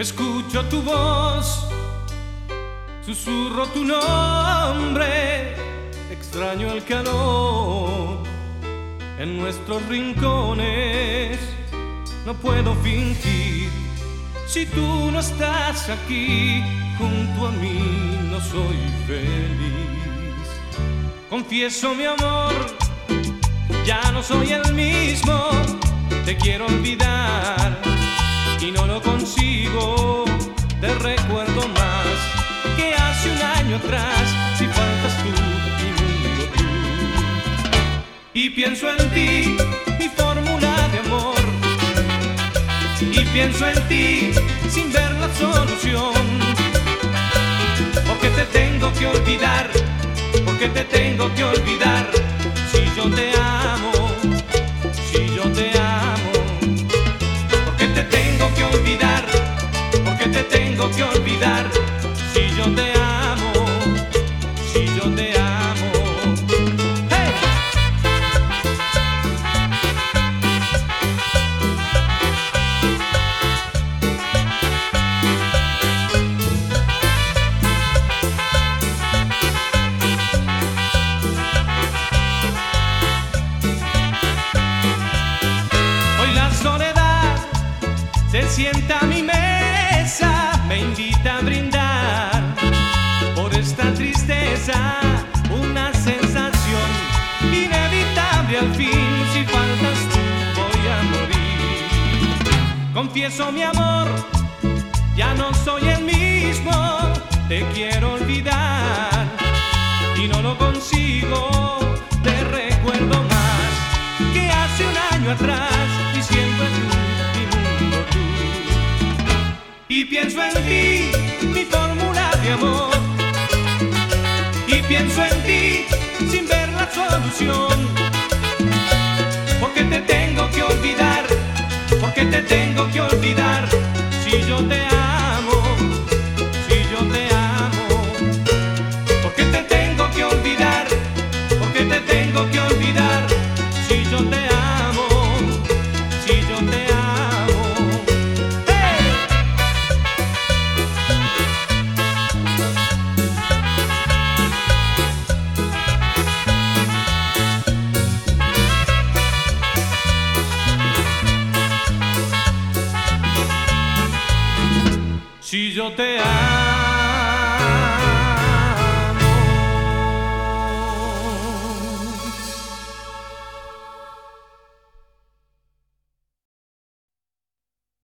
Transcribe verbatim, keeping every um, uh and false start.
Escucho tu voz, susurro tu nombre, extraño el calor en nuestros rincones. No puedo fingir, si tú no estás aquí junto a mí, no soy feliz. Confieso mi amor, ya no soy el mismo, te quiero olvidar y no lo consigo. Te recuerdo más que hace un año atrás, si faltas tú, mi mundo tú. Y pienso en ti, mi fórmula de amor, y pienso en ti sin ver la solución. Porque te tengo que olvidar, porque te tengo que olvidar, si yo te amo, si yo te amo. Porque te tengo que olvidar, porque te tengo que olvidar, si yo te amo, si yo te amo. ¡Hey! Hoy la soledad se sienta a mi mesa, me invita a brindar por esta tristeza, una sensación inevitable al fin. Si faltas tú voy a morir. Confieso mi amor, ya no soy el mismo, te quiero olvidar y no lo consigo. Te recuerdo más que hace un año atrás, y siempre tú, mi mundo tú. Y pienso en ti, mi fórmula de amor, y pienso en ti sin ver la solución. Porque te tengo que olvidar, porque te tengo que olvidar, si yo te amo, si yo te amo. Porque te tengo que olvidar, porque te tengo que olvidar, si yo te amo, si yo te amo. ¡Hey! Si yo te amo.